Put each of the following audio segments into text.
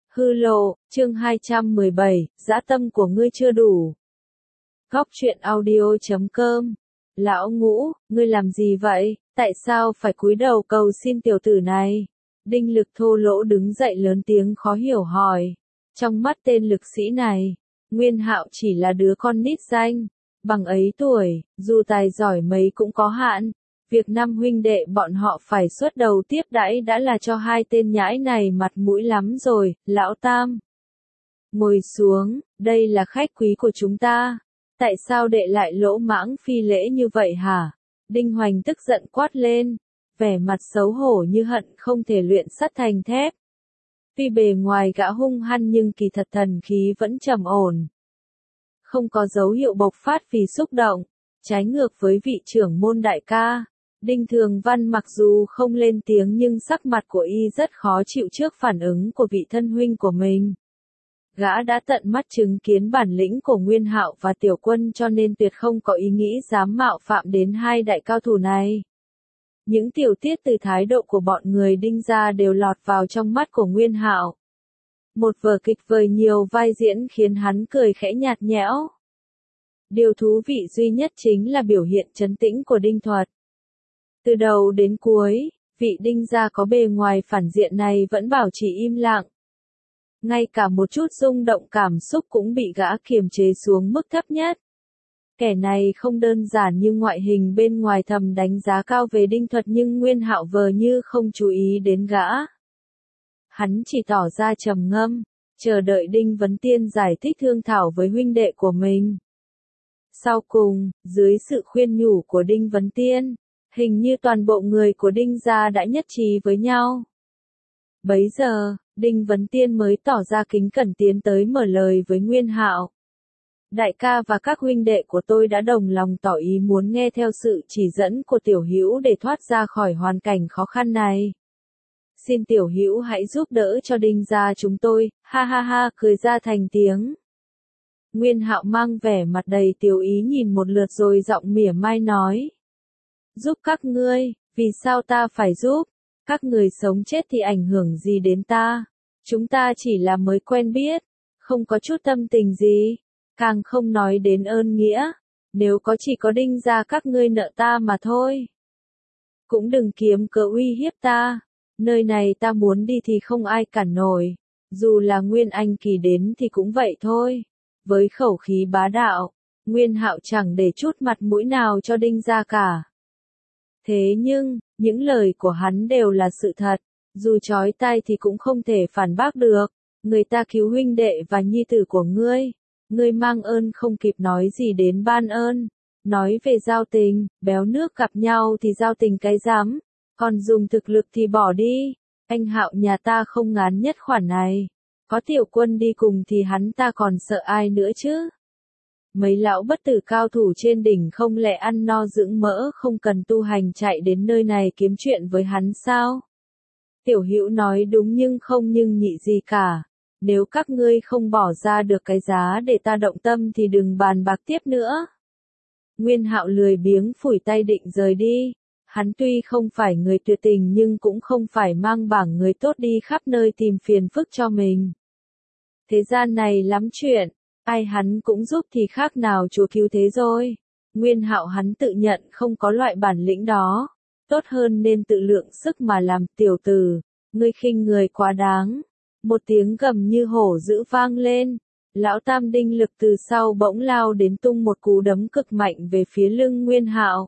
Hư lộ, chương 217, dã tâm của ngươi chưa đủ. Góc truyện audio.com. Lão Ngũ, ngươi làm gì vậy, tại sao phải cúi đầu cầu xin tiểu tử này? Đinh Lực thô lỗ đứng dậy lớn tiếng khó hiểu hỏi. Trong mắt tên lực sĩ này, Nguyên Hạo chỉ là đứa con nít danh. Bằng ấy tuổi, dù tài giỏi mấy cũng có hạn. Việc năm huynh đệ bọn họ phải xuất đầu tiếp đãi đã là cho hai tên nhãi này mặt mũi lắm rồi, lão Tam. Ngồi xuống, đây là khách quý của chúng ta. Tại sao đệ lại lỗ mãng phi lễ như vậy hả? Đinh Hoành tức giận quát lên, vẻ mặt xấu hổ như hận không thể luyện sắt thành thép. Tuy bề ngoài gã hung hăng nhưng kỳ thật thần khí vẫn trầm ổn. Không có dấu hiệu bộc phát vì xúc động, trái ngược với vị trưởng môn đại ca. Đinh Thường Văn mặc dù không lên tiếng nhưng sắc mặt của y rất khó chịu trước phản ứng của vị thân huynh của mình. Gã đã tận mắt chứng kiến bản lĩnh của Nguyên Hạo và Tiểu Quân cho nên tuyệt không có ý nghĩ dám mạo phạm đến hai đại cao thủ này. Những tiểu tiết từ thái độ của bọn người Đinh gia đều lọt vào trong mắt của Nguyên Hạo. Một vở kịch với nhiều vai diễn khiến hắn cười khẽ nhạt nhẽo. Điều thú vị duy nhất chính là biểu hiện trấn tĩnh của Đinh Thuật. Từ đầu đến cuối, vị Đinh gia có bề ngoài phản diện này vẫn bảo trì im lặng. Ngay cả một chút rung động cảm xúc cũng bị gã kiềm chế xuống mức thấp nhất. Kẻ này không đơn giản như ngoại hình bên ngoài thầm đánh giá cao về Đinh Thuật nhưng Nguyên Hạo vờ như không chú ý đến gã. Hắn chỉ tỏ ra trầm ngâm, chờ đợi Đinh Vấn Tiên giải thích thương thảo với huynh đệ của mình. Sau cùng, dưới sự khuyên nhủ của Đinh Vấn Tiên, hình như toàn bộ người của Đinh gia đã nhất trí với nhau. Bấy giờ, Đinh Vấn Tiên mới tỏ ra kính cẩn tiến tới mở lời với Nguyên Hạo. Đại ca và các huynh đệ của tôi đã đồng lòng tỏ ý muốn nghe theo sự chỉ dẫn của Tiểu Hữu để thoát ra khỏi hoàn cảnh khó khăn này. Xin Tiểu Hữu hãy giúp đỡ cho Đinh gia chúng tôi, ha ha ha, cười ra thành tiếng. Nguyên Hạo mang vẻ mặt đầy tiểu ý nhìn một lượt rồi giọng mỉa mai nói. Giúp các ngươi, vì sao ta phải giúp? Các người sống chết thì ảnh hưởng gì đến ta? Chúng ta chỉ là mới quen biết, không có chút tâm tình gì, càng không nói đến ơn nghĩa, nếu có chỉ có Đinh gia các ngươi nợ ta mà thôi. Cũng đừng kiếm cớ uy hiếp ta, nơi này ta muốn đi thì không ai cản nổi, dù là Nguyên Anh Kỳ đến thì cũng vậy thôi. Với khẩu khí bá đạo, Nguyên Hạo chẳng để chút mặt mũi nào cho Đinh gia cả. Thế nhưng, những lời của hắn đều là sự thật, dù chói tai thì cũng không thể phản bác được. Người ta cứu huynh đệ và nhi tử của ngươi mang ơn không kịp nói gì đến ban ơn. Nói về giao tình, béo nước gặp nhau thì giao tình cái rắm, còn dùng thực lực thì bỏ đi. Anh Hạo nhà ta không ngán nhất khoản này. Có Tiểu Quân đi cùng thì hắn ta còn sợ ai nữa chứ? Mấy lão bất tử cao thủ trên đỉnh không lẽ ăn no dưỡng mỡ không cần tu hành chạy đến nơi này kiếm chuyện với hắn sao? Tiểu Hữu nói đúng nhưng không nhưng nhị gì cả. Nếu các ngươi không bỏ ra được cái giá để ta động tâm thì đừng bàn bạc tiếp nữa. Nguyên Hạo lười biếng phủi tay định rời đi. Hắn tuy không phải người tuyệt tình nhưng cũng không phải mang bảng người tốt đi khắp nơi tìm phiền phức cho mình. Thế gian này lắm chuyện, ai hắn cũng giúp thì khác nào Chúa cứu thế rồi. Nguyên Hạo hắn tự nhận không có loại bản lĩnh đó, tốt hơn nên tự lượng sức mà làm. Tiểu tử, ngươi khinh người quá đáng. Một tiếng gầm như hổ dữ vang lên, lão Tam Đinh Lực từ sau bỗng lao đến tung một cú đấm cực mạnh về phía lưng Nguyên Hạo.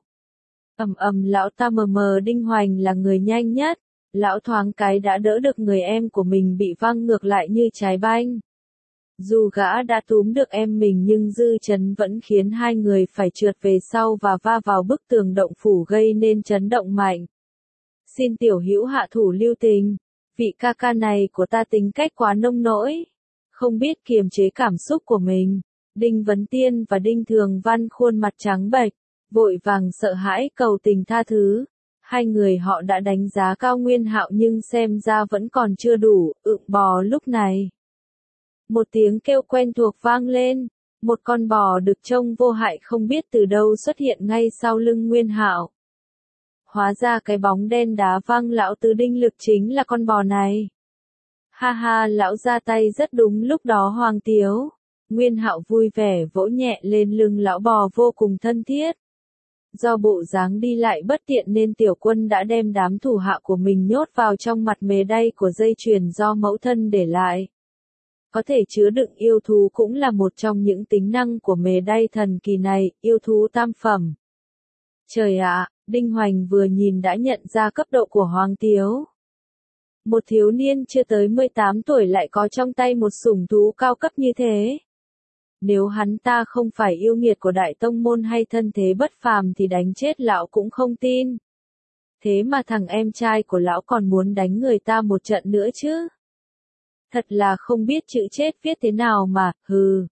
Ầm ầm, lão Tam mờ Đinh Hoành là người nhanh nhất, lão thoáng cái đã đỡ được người em của mình bị văng ngược lại như trái banh. Dù gã đã túm được em mình nhưng dư chấn vẫn khiến hai người phải trượt về sau và va vào bức tường động phủ gây nên chấn động mạnh. Xin Tiểu Hữu hạ thủ lưu tình, vị ca ca này của ta tính cách quá nông nỗi, không biết kiềm chế cảm xúc của mình. Đinh Vấn Tiên và Đinh Thường Văn khuôn mặt trắng bệch, vội vàng sợ hãi cầu tình tha thứ. Hai người họ đã đánh giá cao Nguyên Hạo nhưng xem ra vẫn còn chưa đủ, bò lúc này. Một tiếng kêu quen thuộc vang lên, một con bò được trông vô hại không biết từ đâu xuất hiện ngay sau lưng Nguyên Hạo. Hóa ra cái bóng đen đá văng lão tứ Đinh Lực chính là con bò này. Ha ha, lão ra tay rất đúng lúc đó Hoàng Tiếu. Nguyên Hạo vui vẻ vỗ nhẹ lên lưng lão bò vô cùng thân thiết. Do bộ dáng đi lại bất tiện nên Tiểu Quân đã đem đám thủ hạ của mình nhốt vào trong mặt mề đay của dây chuyền do mẫu thân để lại. Có thể chứa đựng yêu thú cũng là một trong những tính năng của mề đay thần kỳ này, yêu thú tam phẩm. Trời ạ, Đinh Hoành vừa nhìn đã nhận ra cấp độ của Hoàng Tiếu. Một thiếu niên chưa tới 18 tuổi lại có trong tay một sủng thú cao cấp như thế. Nếu hắn ta không phải yêu nghiệt của đại tông môn hay thân thế bất phàm thì đánh chết lão cũng không tin. Thế mà thằng em trai của lão còn muốn đánh người ta một trận nữa chứ. Thật là không biết chữ chết viết thế nào mà, hừ.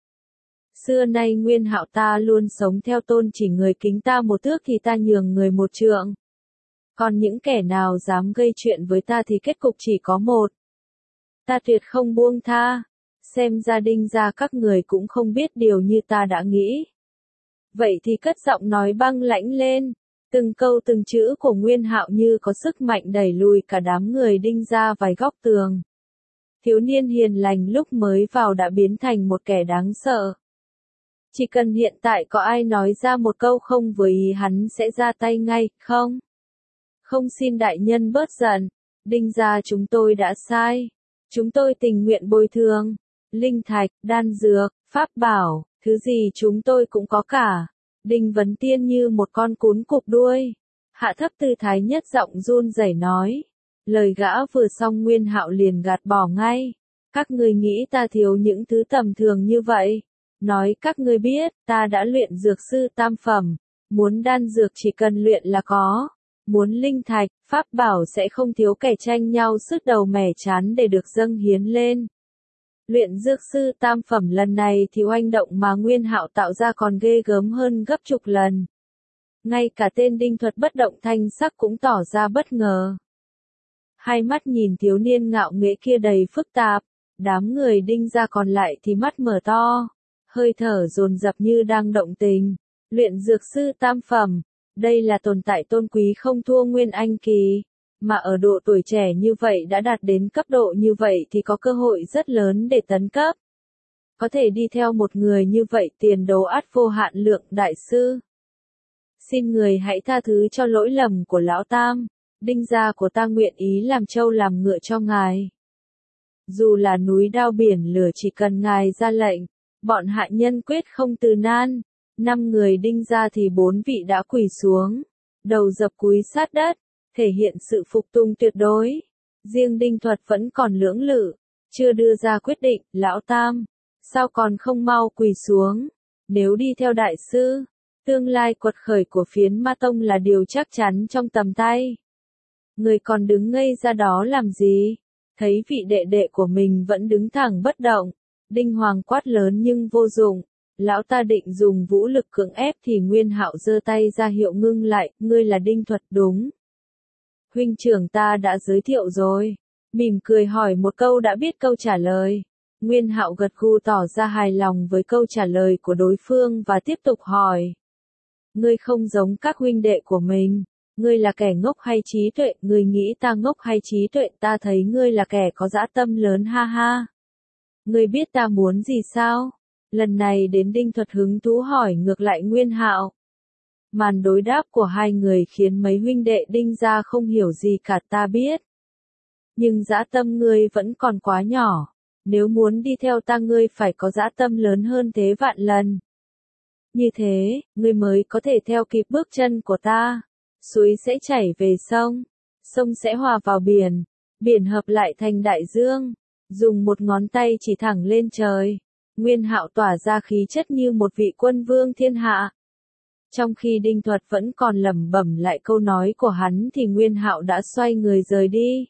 Xưa nay Nguyên Hạo ta luôn sống theo tôn chỉ người kính ta một thước thì ta nhường người một trượng. Còn những kẻ nào dám gây chuyện với ta thì kết cục chỉ có một. Ta tuyệt không buông tha. Xem ra Đinh gia các người cũng không biết điều như ta đã nghĩ. Vậy thì cất giọng nói băng lãnh lên. Từng câu từng chữ của Nguyên Hạo như có sức mạnh đẩy lùi cả đám người Đinh gia vài góc tường. Thiếu niên hiền lành lúc mới vào đã biến thành một kẻ đáng sợ. Chỉ cần hiện tại có ai nói ra một câu không với ý hắn sẽ ra tay ngay, không? Không, xin đại nhân bớt giận. Đinh gia chúng tôi đã sai. Chúng tôi tình nguyện bồi thường. Linh thạch, đan dược, pháp bảo, thứ gì chúng tôi cũng có cả. Đinh Vấn Tiên như một con cún cụp đuôi. Hạ thấp tư thái nhất giọng run rẩy nói. Lời gã vừa xong Nguyên Hạo liền gạt bỏ ngay. Các ngươi nghĩ ta thiếu những thứ tầm thường như vậy. Nói các ngươi biết, ta đã luyện dược sư tam phẩm. Muốn đan dược chỉ cần luyện là có. Muốn linh thạch, pháp bảo sẽ không thiếu kẻ tranh nhau sứt đầu mẻ chán để được dâng hiến lên. Luyện dược sư tam phẩm lần này thì oanh động mà Nguyên Hạo tạo ra còn ghê gớm hơn gấp chục lần. Ngay cả tên Đinh Thuật bất động thanh sắc cũng tỏ ra bất ngờ. Hai mắt nhìn thiếu niên ngạo nghễ kia đầy phức tạp, đám người Đinh gia còn lại thì mắt mở to, hơi thở dồn dập như đang động tình. Luyện dược sư tam phẩm, đây là tồn tại tôn quý không thua Nguyên Anh kỳ. Mà ở độ tuổi trẻ như vậy đã đạt đến cấp độ như vậy thì có cơ hội rất lớn để tấn cấp. Có thể đi theo một người như vậy tiền đồ ắt vô hạn lượng đại sư. Xin người hãy tha thứ cho lỗi lầm của lão tam. Đinh gia của ta nguyện ý làm trâu làm ngựa cho ngài. Dù là núi đao biển lửa chỉ cần ngài ra lệnh, bọn hạ nhân quyết không từ nan. 5 người Đinh gia thì 4 vị đã quỳ xuống, đầu dập cúi sát đất, thể hiện sự phục tùng tuyệt đối. Riêng Đinh Thuật vẫn còn lưỡng lự, chưa đưa ra quyết định. Lão tam, sao còn không mau quỳ xuống? Nếu đi theo đại sư, tương lai quật khởi của Phiến Ma Tông là điều chắc chắn trong tầm tay. Người còn đứng ngây ra đó làm gì? Thấy vị đệ đệ của mình vẫn đứng thẳng bất động, Đinh Hoàng quát lớn nhưng vô dụng. Lão ta định dùng vũ lực cưỡng ép thì Nguyên Hạo giơ tay ra hiệu ngưng lại. Ngươi là Đinh Thuật đúng? Huynh trưởng ta đã giới thiệu rồi. Mỉm cười hỏi một câu đã biết câu trả lời. Nguyên Hạo gật gù tỏ ra hài lòng với câu trả lời của đối phương và tiếp tục hỏi. Ngươi không giống các huynh đệ của mình. Ngươi là kẻ ngốc hay trí tuệ? Ngươi nghĩ ta ngốc hay trí tuệ? Ta thấy ngươi là kẻ có dã tâm lớn, ha ha. Ngươi biết ta muốn gì sao? Lần này đến Đinh Thuật hứng thú hỏi ngược lại Nguyên Hạo. Màn đối đáp của hai người khiến mấy huynh đệ Đinh gia không hiểu gì cả. Ta biết. Nhưng dã tâm ngươi vẫn còn quá nhỏ. Nếu muốn đi theo ta ngươi phải có dã tâm lớn hơn thế vạn lần. Như thế, ngươi mới có thể theo kịp bước chân của ta. Suối sẽ chảy về sông. Sông sẽ hòa vào biển. Biển hợp lại thành đại dương. Dùng một ngón tay chỉ thẳng lên trời. Nguyên Hạo tỏa ra khí chất như một vị quân vương thiên hạ. Trong khi Đinh Thuật vẫn còn lẩm bẩm lại câu nói của hắn thì Nguyên Hạo đã xoay người rời đi.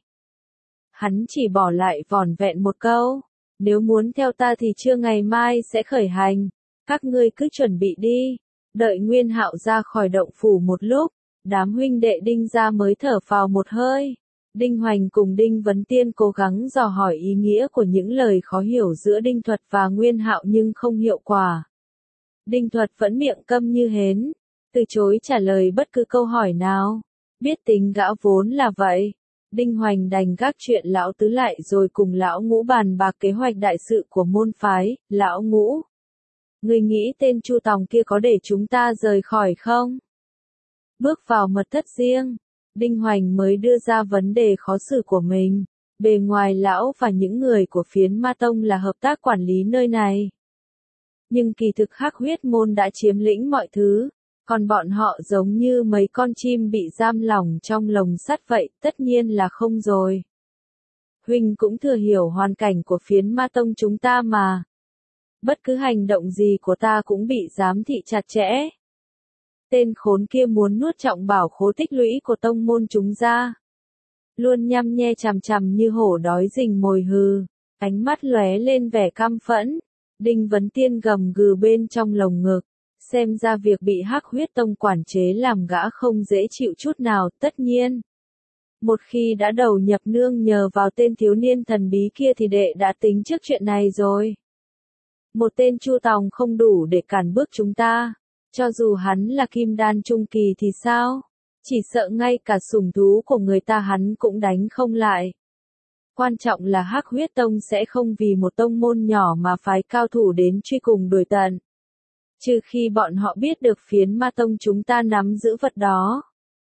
Hắn chỉ bỏ lại vỏn vẹn một câu. Nếu muốn theo ta thì trưa ngày mai sẽ khởi hành. Các ngươi cứ chuẩn bị đi. Đợi Nguyên Hạo ra khỏi động phủ một lúc, đám huynh đệ Đinh gia mới thở phào một hơi. Đinh Hoành cùng Đinh Vấn Tiên cố gắng dò hỏi ý nghĩa của những lời khó hiểu giữa Đinh Thuật và Nguyên Hạo nhưng không hiệu quả. Đinh Thuật vẫn miệng câm như hến, từ chối trả lời bất cứ câu hỏi nào. Biết tính gã vốn là vậy. Đinh Hoành đành gác chuyện lão tứ lại rồi cùng lão ngũ bàn bạc kế hoạch đại sự của môn phái. Lão ngũ, ngươi nghĩ tên Chu Tòng kia có để chúng ta rời khỏi không? Bước vào mật thất riêng, Đinh Hoành mới đưa ra vấn đề khó xử của mình. Bề ngoài lão và những người của phiến Ma Tông là hợp tác quản lý nơi này. Nhưng kỳ thực Hắc Huyết Môn đã chiếm lĩnh mọi thứ, còn bọn họ giống như mấy con chim bị giam lỏng trong lồng sắt vậy, tất nhiên là không rồi. Huynh cũng thừa hiểu hoàn cảnh của phiến Ma Tông chúng ta mà. Bất cứ hành động gì của ta cũng bị giám thị chặt chẽ. Tên khốn kia muốn nuốt trọng bảo khố tích lũy của tông môn chúng ra. Luôn nhăm nhe chằm chằm như hổ đói rình mồi hừ, ánh mắt lóe lên vẻ căm phẫn. Đinh Vấn Tiên gầm gừ bên trong lồng ngực, xem ra việc bị Hắc Huyết Tông quản chế làm gã không dễ chịu chút nào, tất nhiên. Một khi đã đầu nhập nương nhờ vào tên thiếu niên thần bí kia thì đệ đã tính trước chuyện này rồi. Một tên Chu Tòng không đủ để cản bước chúng ta, cho dù hắn là kim đan trung kỳ thì sao? Chỉ sợ ngay cả sủng thú của người ta hắn cũng đánh không lại. Quan trọng là Hắc Huyết Tông sẽ không vì một tông môn nhỏ mà phái cao thủ đến truy cùng đuổi tận. Trừ khi bọn họ biết được phiến Ma Tông chúng ta nắm giữ vật đó.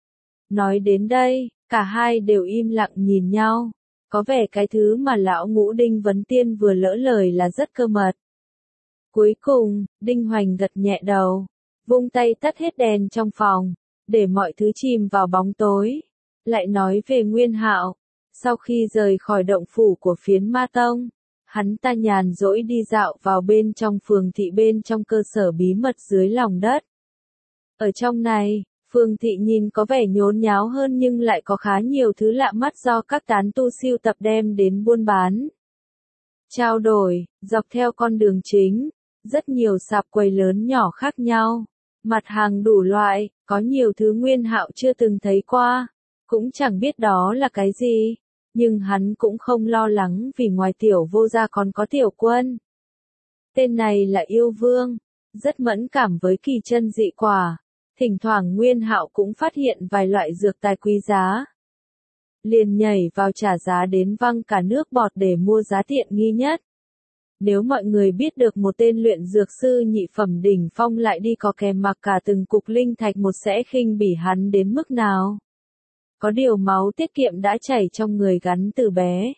Nói đến đây, cả hai đều im lặng nhìn nhau. Có vẻ cái thứ mà lão ngũ Đinh Vấn Tiên vừa lỡ lời là rất cơ mật. Cuối cùng, Đinh Hoành gật nhẹ đầu, vung tay tắt hết đèn trong phòng, để mọi thứ chìm vào bóng tối. Lại nói về Nguyên Hạo, sau khi rời khỏi động phủ của phiến Ma Tông, hắn ta nhàn rỗi đi dạo vào bên trong phường thị bên trong cơ sở bí mật dưới lòng đất. Ở trong này, phường thị nhìn có vẻ nhốn nháo hơn nhưng lại có khá nhiều thứ lạ mắt do các tán tu sưu tập đem đến buôn bán. Trao đổi, dọc theo con đường chính, rất nhiều sạp quầy lớn nhỏ khác nhau, mặt hàng đủ loại, có nhiều thứ Nguyên Hạo chưa từng thấy qua, cũng chẳng biết đó là cái gì, nhưng hắn cũng không lo lắng vì ngoài Tiểu Vô gia còn có Tiểu Quân. Tên này là yêu vương, rất mẫn cảm với kỳ chân dị quả, thỉnh thoảng Nguyên Hạo cũng phát hiện vài loại dược tài quý giá. Liền nhảy vào trả giá đến văng cả nước bọt để mua giá tiện nghi nhất. Nếu mọi người biết được một tên luyện dược sư nhị phẩm đỉnh phong lại đi có kèm mặc cả từng cục linh thạch một sẽ khinh bỉ hắn đến mức nào. Có điều máu tiết kiệm đã chảy trong người gắn từ bé.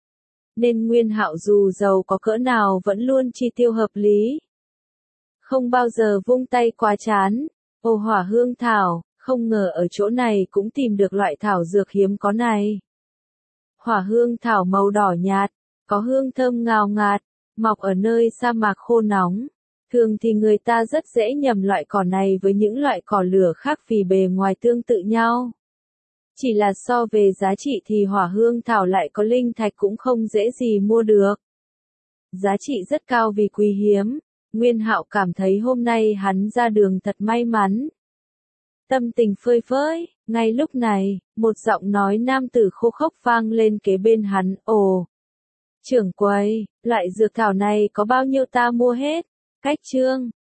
Nên Nguyên Hạo dù giàu có cỡ nào vẫn luôn chi tiêu hợp lý. Không bao giờ vung tay quá chán. Ô hỏa hương thảo, không ngờ ở chỗ này cũng tìm được loại thảo dược hiếm có này. Hỏa hương thảo màu đỏ nhạt, có hương thơm ngào ngạt, mọc ở nơi sa mạc khô nóng. Thường thì người ta rất dễ nhầm loại cỏ này với những loại cỏ lửa khác vì bề ngoài tương tự nhau. Chỉ là so về giá trị thì hỏa hương thảo lại có linh thạch cũng không dễ gì mua được. Giá trị rất cao vì quý hiếm. Nguyên Hạo cảm thấy hôm nay hắn ra đường thật may mắn. Tâm tình phơi phới, ngay lúc này, một giọng nói nam tử khô khốc vang lên kế bên hắn, ồ. Trưởng quầy, loại dược thảo này có bao nhiêu ta mua hết? Cách chương.